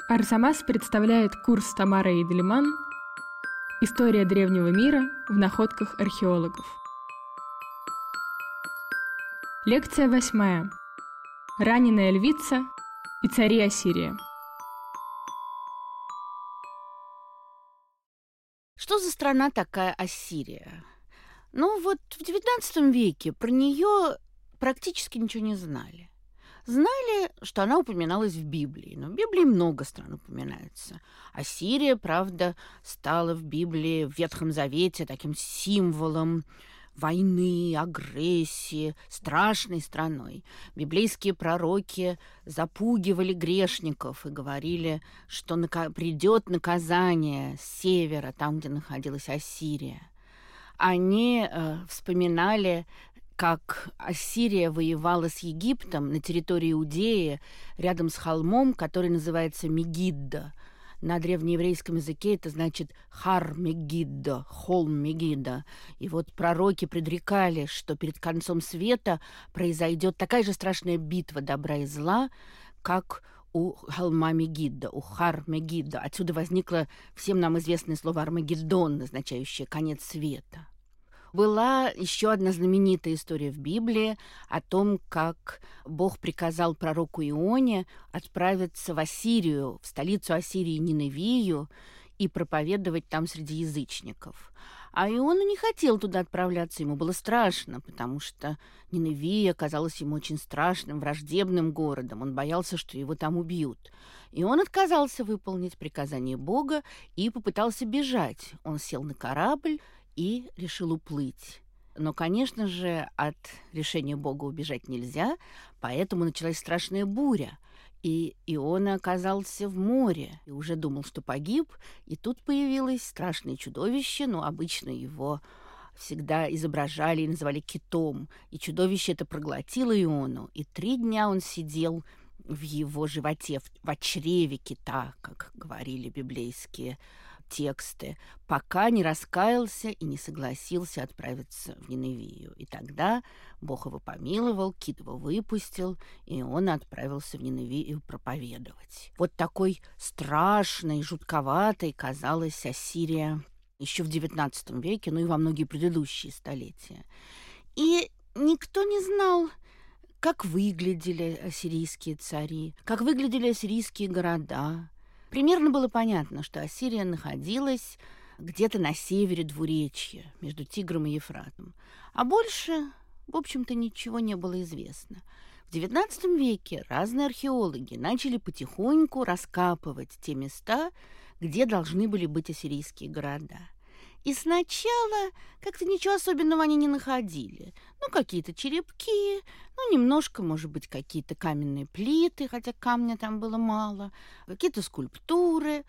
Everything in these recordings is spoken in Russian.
Арзамас представляет курс Тамары Идельман «История древнего мира в находках археологов». Лекция 8. Раненая львица и цари Ассирии. Что за страна такая Ассирия? Ну вот в XIX веке про нее практически ничего не знали. Знали, что она упоминалась в Библии, но в Библии много стран упоминается. Ассирия, правда, стала в Библии, в Ветхом Завете, таким символом войны, агрессии, страшной страной. Библейские пророки запугивали грешников и говорили, что придет наказание с севера, там, где находилась Ассирия. Они вспоминали, как Ассирия воевала с Египтом на территории Иудеи, рядом с холмом, который называется Мегиддо. На древнееврейском языке это значит Хар-Мегиддо, холм Мегиддо. И вот пророки предрекали, что перед концом света произойдет такая же страшная битва добра и зла, как у холма Мегиддо, у Хар-Мегиддо. Отсюда возникло всем нам известное слово Армагеддон, означающее конец света. Была еще одна знаменитая история в Библии о том, как Бог приказал пророку Ионе отправиться в Ассирию, в столицу Ассирии Ниневию, и проповедовать там среди язычников. А Иона не хотел туда отправляться, ему было страшно, потому что Ниневия оказалась ему очень страшным, враждебным городом. Он боялся, что его там убьют. И он отказался выполнить приказание Бога и попытался бежать. Он сел на корабль и решил уплыть. Но, конечно же, от решения Бога убежать нельзя, поэтому началась страшная буря. И Иона оказался в море и уже думал, что погиб. И тут появилось страшное чудовище, но обычно его всегда изображали и называли китом. И чудовище это проглотило Иону, и 3 дня он сидел в его животе, в чреве кита, как говорили библейские тексты, пока не раскаялся и не согласился отправиться в Ниневию. И тогда Бог его помиловал, кит его выпустил, и он отправился в Ниневию проповедовать. Вот такой страшной, жутковатой казалась Ассирия еще в XIX веке, ну и во многие предыдущие столетия. И никто не знал, как выглядели ассирийские цари, как выглядели ассирийские города. Примерно было понятно, что Ассирия находилась где-то на севере двуречья, между Тигром и Ефратом. А больше, в общем-то, ничего не было известно. В XIX веке разные археологи начали потихоньку раскапывать те места, где должны были быть ассирийские города. И сначала как-то ничего особенного они не находили. Ну, какие-то черепки, ну, немножко, может быть, какие-то каменные плиты, хотя камня там было мало, какие-то скульптуры,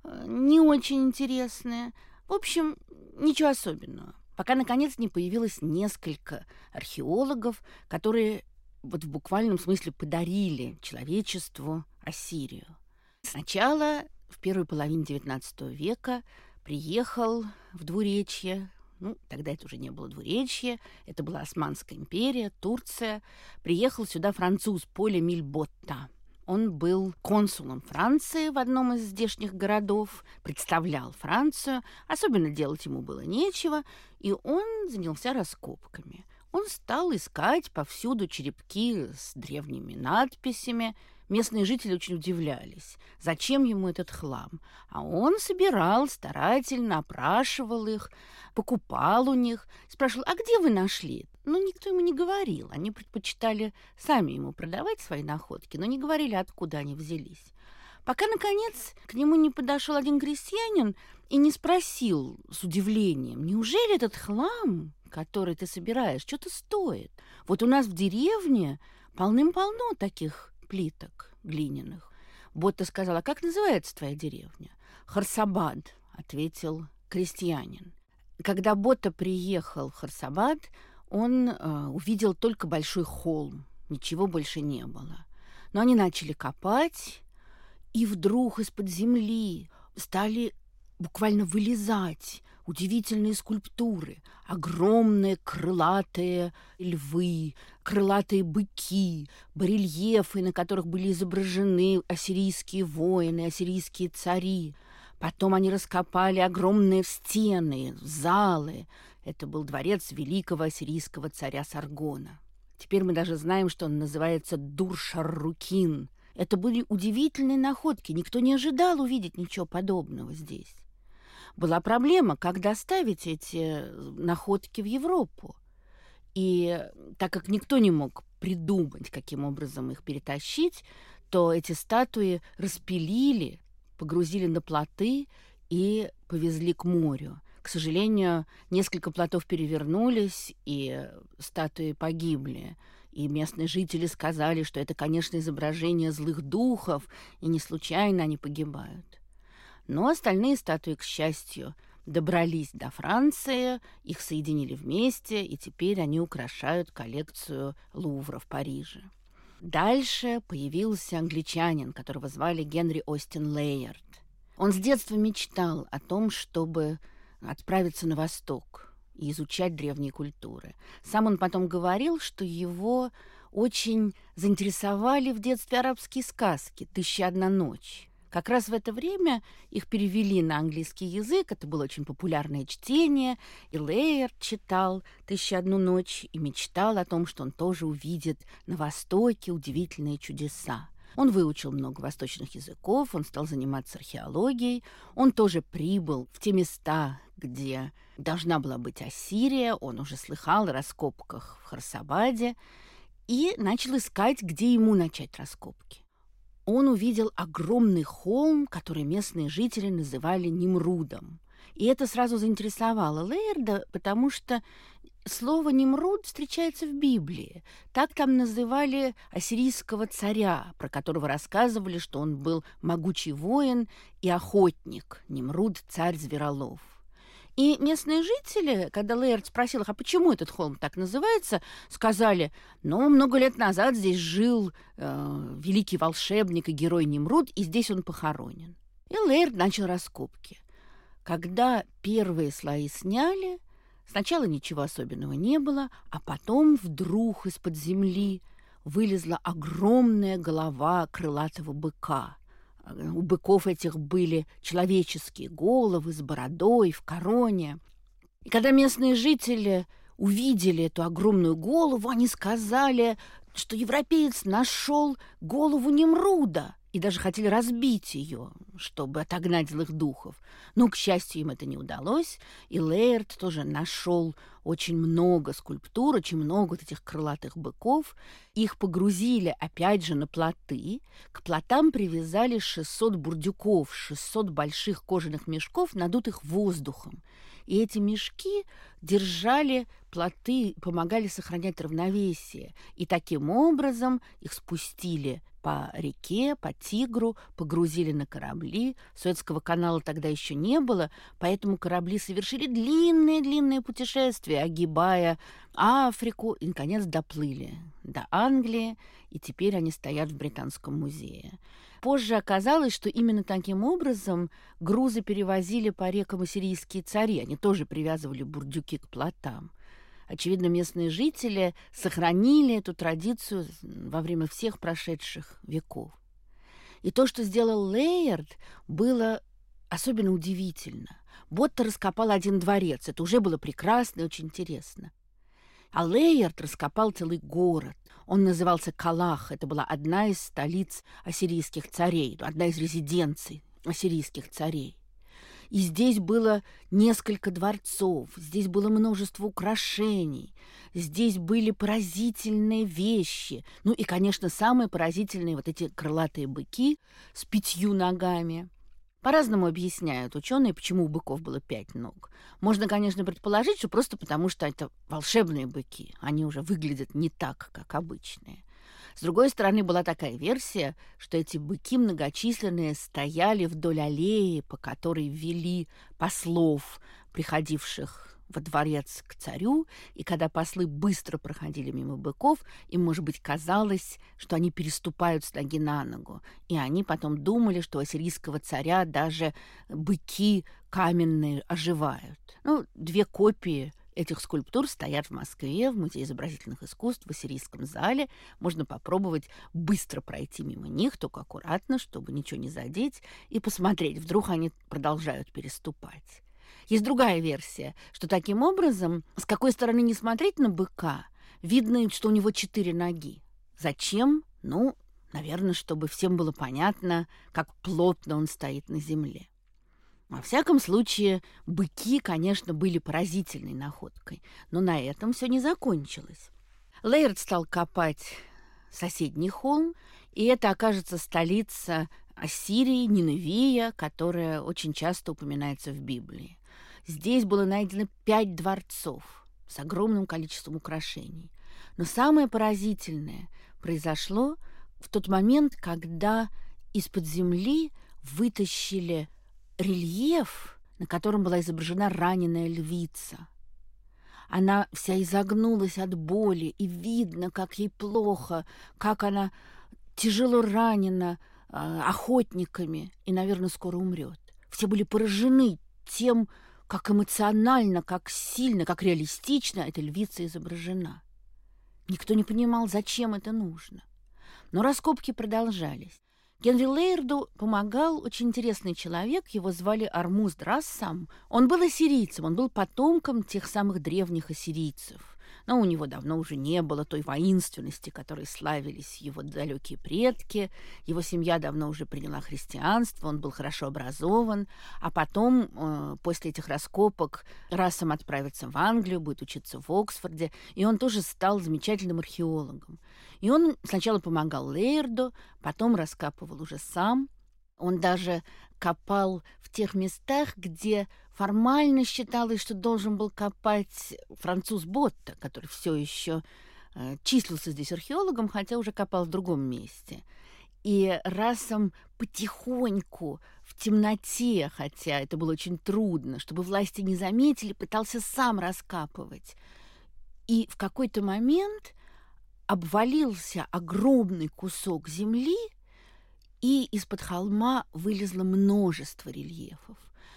не очень интересные. В общем, ничего особенного. Пока, наконец, не появилось несколько археологов, которые вот в буквальном смысле подарили человечеству Ассирию. Сначала, в первой половине XIX века, приехал в двуречье, ну, тогда это уже не было двуречье, это была Османская империя, Турция. Приехал сюда француз Поль Эмиль Ботта. Он был консулом Франции в одном из здешних городов, представлял Францию, особенно делать ему было нечего, и он занялся раскопками. Он стал искать повсюду черепки с древними надписями. Местные жители очень удивлялись, зачем ему этот хлам. А он собирал старательно, опрашивал их, покупал у них, спрашивал, а где вы нашли? Ну, никто ему не говорил. Они предпочитали сами ему продавать свои находки, но не говорили, откуда они взялись. Пока, наконец, к нему не подошел один крестьянин и не спросил с удивлением, неужели этот хлам, который ты собираешь, что-то стоит? Вот у нас в деревне полным-полно таких плиток глиняных. Ботта сказал, а как называется твоя деревня? Харсабад, ответил крестьянин. Когда Ботта приехал в Харсабад, он увидел только большой холм, ничего больше не было. Но они начали копать, и вдруг из-под земли стали буквально вылезать удивительные скульптуры, огромные крылатые львы, крылатые быки, барельефы, на которых были изображены ассирийские воины, ассирийские цари. Потом они раскопали огромные стены, залы. Это был дворец великого ассирийского царя Саргона. Теперь мы даже знаем, что он называется Дур-Шар-Рукин. Это были удивительные находки. Никто не ожидал увидеть ничего подобного здесь. Была проблема, как доставить эти находки в Европу. И так как никто не мог придумать, каким образом их перетащить, то эти статуи распилили, погрузили на плоты и повезли к морю. К сожалению, несколько плотов перевернулись, и статуи погибли. И местные жители сказали, что это, конечно, изображение злых духов, и не случайно они погибают. Но остальные статуи, к счастью, добрались до Франции, их соединили вместе, и теперь они украшают коллекцию Лувра в Париже. Дальше появился англичанин, которого звали Генри Остин Лейярд. Он с детства мечтал о том, чтобы отправиться на восток и изучать древние культуры. Сам он потом говорил, что его очень заинтересовали в детстве арабские сказки «Тысяча и одна ночь». Как раз в это время их перевели на английский язык, это было очень популярное чтение, и Лейярд читал «Тысяча и одну ночь» и мечтал о том, что он тоже увидит на Востоке удивительные чудеса. Он выучил много восточных языков, он стал заниматься археологией, он тоже прибыл в те места, где должна была быть Ассирия, он уже слыхал о раскопках в Харсабаде и начал искать, где ему начать раскопки. Он увидел огромный холм, который местные жители называли Нимрудом. И это сразу заинтересовало Лейярда, потому что слово «Нимруд» встречается в Библии. Так там называли ассирийского царя, про которого рассказывали, что он был могучий воин и охотник. Нимруд – царь зверолов. И местные жители, когда Лейярд спросил их, а почему этот холм так называется, сказали, много лет назад здесь жил великий волшебник и герой Нимруд, и здесь он похоронен. И Лейярд начал раскопки. Когда первые слои сняли, сначала ничего особенного не было, а потом вдруг из-под земли вылезла огромная голова крылатого быка. У быков этих были человеческие головы с бородой, в короне. И когда местные жители увидели эту огромную голову, они сказали, что европеец нашел голову Нимруда, и даже хотели разбить ее, чтобы отогнать злых духов. Но, к счастью, им это не удалось, и Лейярд тоже нашел очень много скульптур, очень много вот этих крылатых быков. Их погрузили, опять же, на плоты. К плотам привязали 600 бурдюков, 600 больших кожаных мешков, надутых воздухом. И эти мешки держали плоты, помогали сохранять равновесие. И таким образом их спустили по реке, по Тигру, погрузили на корабли. Суэцкого канала тогда еще не было, поэтому корабли совершили длинные-длинные путешествия, огибая Африку, и, наконец, доплыли до Англии, и теперь они стоят в Британском музее. Позже оказалось, что именно таким образом грузы перевозили по рекам ассирийские цари. Они тоже привязывали бурдюки к плотам. Очевидно, местные жители сохранили эту традицию во время всех прошедших веков. И то, что сделал Лейярд, было особенно удивительно. Ботта раскопал один дворец. Это уже было прекрасно и очень интересно. А Лейярд раскопал целый город. Он назывался Калах. Это была одна из столиц ассирийских царей, одна из резиденций ассирийских царей. И здесь было несколько дворцов, здесь было множество украшений, здесь были поразительные вещи. Ну и, конечно, самые поразительные вот эти крылатые быки с 5 ногами. По-разному объясняют ученые, почему у быков было 5 ног. Можно, конечно, предположить, что просто потому, что это волшебные быки. Они уже выглядят не так, как обычные. С другой стороны, была такая версия, что эти быки многочисленные стояли вдоль аллеи, по которой вели послов, приходивших во дворец к царю, и когда послы быстро проходили мимо быков, им, может быть, казалось, что они переступают с ноги на ногу, и они потом думали, что у ассирийского царя даже быки каменные оживают. 2 копии этих скульптур стоят в Москве, в Музее изобразительных искусств, в Ассирийском зале. Можно попробовать быстро пройти мимо них, только аккуратно, чтобы ничего не задеть, и посмотреть, вдруг они продолжают переступать. Есть другая версия, что таким образом, с какой стороны не смотреть на быка, видно, что у него 4 ноги. Зачем? Наверное, чтобы всем было понятно, как плотно он стоит на земле. Во всяком случае, быки, конечно, были поразительной находкой, но на этом все не закончилось. Лейерд стал копать соседний холм, и это окажется столица Ассирии, Ниневия, которая очень часто упоминается в Библии. Здесь было найдено 5 дворцов с огромным количеством украшений. Но самое поразительное произошло в тот момент, когда из-под земли вытащили рельеф, на котором была изображена раненая львица. Она вся изогнулась от боли, и видно, как ей плохо, как она тяжело ранена охотниками и, наверное, скоро умрет. Все были поражены тем, как эмоционально, как сильно, как реалистично эта львица изображена. Никто не понимал, зачем это нужно. Но раскопки продолжались. Генри Лейерду помогал очень интересный человек, его звали Ормузд Рассам. Он был ассирийцем, он был потомком тех самых древних ассирийцев. Но у него давно уже не было той воинственности, которой славились его далекие предки. Его семья давно уже приняла христианство, он был хорошо образован. А потом, после этих раскопок, Рассам отправится в Англию, будет учиться в Оксфорде, и он тоже стал замечательным археологом. И он сначала помогал Лейерду, потом раскапывал уже сам. Он даже копал в тех местах, где формально считалось, что должен был копать француз Ботта, который все еще числился здесь археологом, хотя уже копал в другом месте. И Рассам потихоньку, в темноте, хотя это было очень трудно, чтобы власти не заметили, пытался сам раскапывать. И в какой-то момент обвалился огромный кусок земли, и из-под холма вылезло множество рельефов.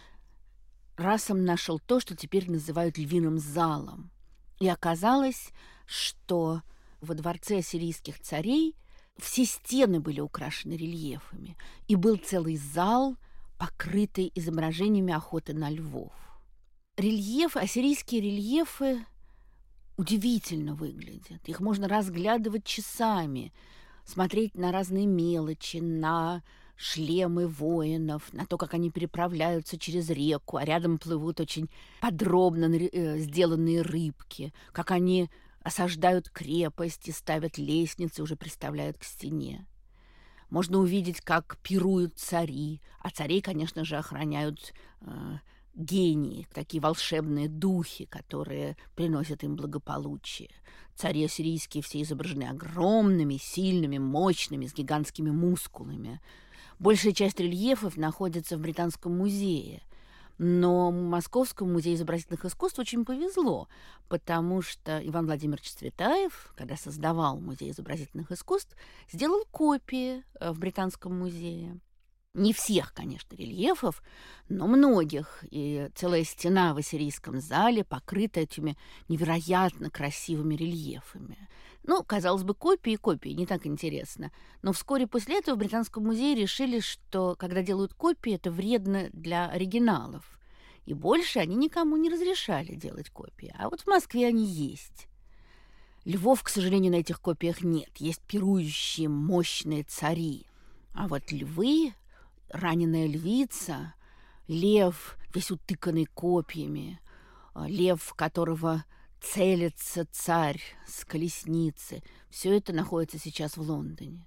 Рассам нашел то, что теперь называют львиным залом. И оказалось, что во дворце ассирийских царей все стены были украшены рельефами, и был целый зал, покрытый изображениями охоты на львов. Ассирийские рельефы удивительно выглядят. Их можно разглядывать часами, смотреть на разные мелочи, на шлемы воинов, на то, как они переправляются через реку, а рядом плывут очень подробно сделанные рыбки, как они осаждают крепость и ставят лестницы, уже приставляют к стене. Можно увидеть, как пируют цари, а царей, конечно же, охраняют гении, такие волшебные духи, которые приносят им благополучие. Цари ассирийские все изображены огромными, сильными, мощными, с гигантскими мускулами. Большая часть рельефов находится в Британском музее, но Московскому музею изобразительных искусств очень повезло, потому что Иван Владимирович Цветаев, когда создавал музей изобразительных искусств, сделал копии в Британском музее. Не всех, конечно, рельефов, но многих. И целая стена в Ассирийском зале покрыта этими невероятно красивыми рельефами. Казалось бы, копии, не так интересно. Но вскоре после этого в Британском музее решили, что когда делают копии, это вредно для оригиналов. И больше они никому не разрешали делать копии. А вот в Москве они есть. Львов, к сожалению, на этих копиях нет. Есть пирующие мощные цари. А вот львы, раненая львица, лев, весь утыканный копьями, лев, в которого целится царь с колесницы. Все это находится сейчас в Лондоне.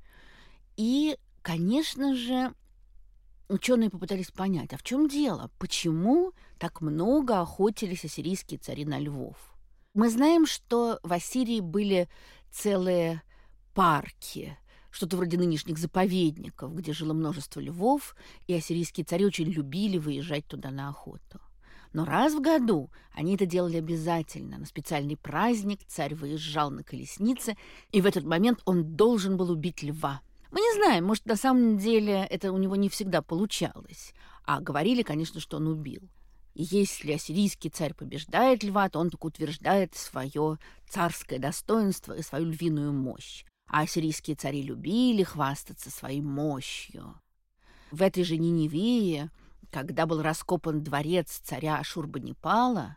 И, конечно же, ученые попытались понять, а в чем дело? Почему так много охотились ассирийские цари на львов? Мы знаем, что в Ассирии были целые парки, что-то вроде нынешних заповедников, где жило множество львов, и ассирийские цари очень любили выезжать туда на охоту. Но раз в году они это делали обязательно. На специальный праздник царь выезжал на колеснице, и в этот момент он должен был убить льва. Мы не знаем, может, на самом деле это у него не всегда получалось. А говорили, конечно, что он убил. И если ассирийский царь побеждает льва, то он так утверждает свое царское достоинство и свою львиную мощь. А ассирийские цари любили хвастаться своей мощью. В этой же Ниневии, когда был раскопан дворец царя Ашурбанипала,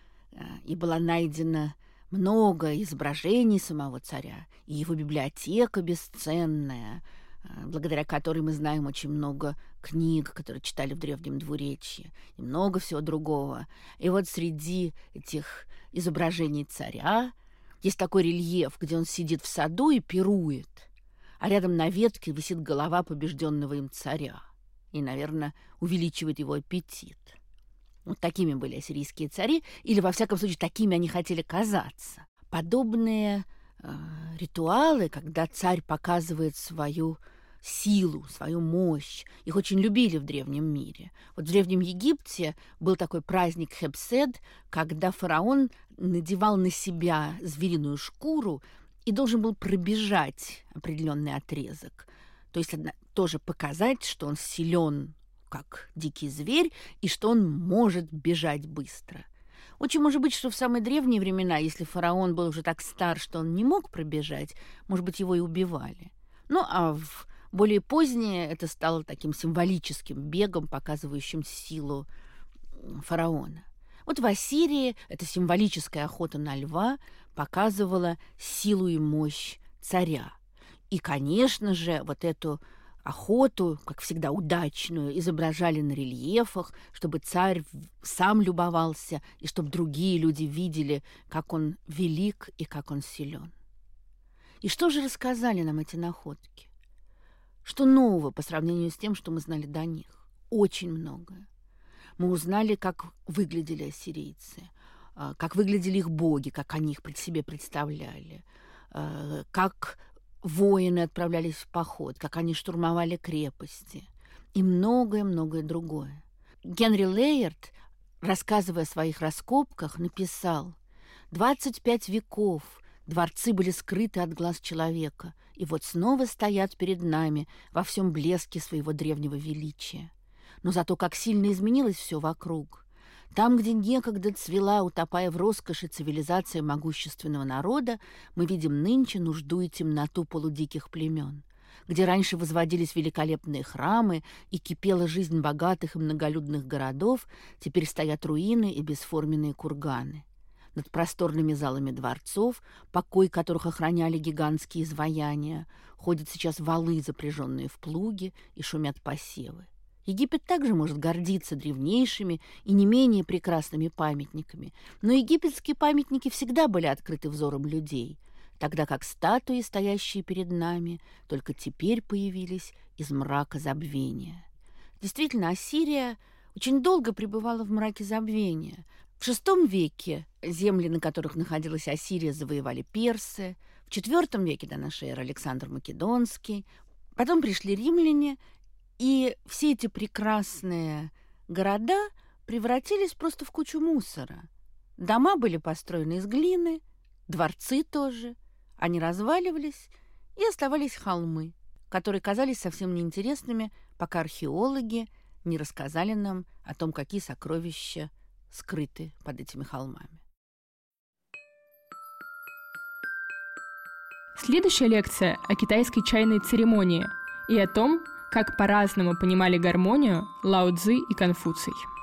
и было найдено много изображений самого царя, и его библиотека бесценная, благодаря которой мы знаем очень много книг, которые читали в Древнем Двуречье, и много всего другого. И вот среди этих изображений царя есть такой рельеф, где он сидит в саду и пирует, а рядом на ветке висит голова побежденного им царя и, наверное, увеличивает его аппетит. Вот такими были ассирийские цари, или, во всяком случае, такими они хотели казаться. Подобные ритуалы, когда царь показывает свою силу, свою мощь, их очень любили в древнем мире. Вот в Древнем Египте был такой праздник Хепсед, когда фараон надевал на себя звериную шкуру и должен был пробежать определенный отрезок. То есть тоже показать, что он силен, как дикий зверь, и что он может бежать быстро. Очень может быть, что в самые древние времена, если фараон был уже так стар, что он не мог пробежать, может быть, его и убивали. Ну, а в более позднее это стало таким символическим бегом, показывающим силу фараона. Вот в Ассирии эта символическая охота на льва показывала силу и мощь царя. И, конечно же, вот эту охоту, как всегда удачную, изображали на рельефах, чтобы царь сам любовался и чтобы другие люди видели, как он велик и как он силен. И что же рассказали нам эти находки? Что нового по сравнению с тем, что мы знали до них? Очень многое. Мы узнали, как выглядели ассирийцы, как выглядели их боги, как они их себе представляли, как воины отправлялись в поход, как они штурмовали крепости и многое-многое другое. Генри Лейерд, рассказывая о своих раскопках, написал: 25 веков дворцы были скрыты от глаз человека, и вот снова стоят перед нами во всем блеске своего древнего величия. Но зато как сильно изменилось все вокруг. Там, где некогда цвела, утопая в роскоши, цивилизация могущественного народа, мы видим нынче нужду и темноту полудиких племен. Где раньше возводились великолепные храмы и кипела жизнь богатых и многолюдных городов, теперь стоят руины и бесформенные курганы. Над просторными залами дворцов, покой которых охраняли гигантские изваяния, ходят сейчас валы, запряженные в плуги, и шумят посевы. Египет также может гордиться древнейшими и не менее прекрасными памятниками, но египетские памятники всегда были открыты взором людей, тогда как статуи, стоящие перед нами, только теперь появились из мрака забвения. Действительно, Ассирия очень долго пребывала в мраке забвения. В VI веке земли, на которых находилась Ассирия, завоевали персы. В IV веке до нашей эры Александр Македонский. Потом пришли римляне, и все эти прекрасные города превратились просто в кучу мусора. Дома были построены из глины, дворцы тоже. Они разваливались, и оставались холмы, которые казались совсем неинтересными, пока археологи не рассказали нам о том, какие сокровища скрыты под этими холмами. Следующая лекция о китайской чайной церемонии и о том, как по-разному понимали гармонию Лао Цзы и Конфуций.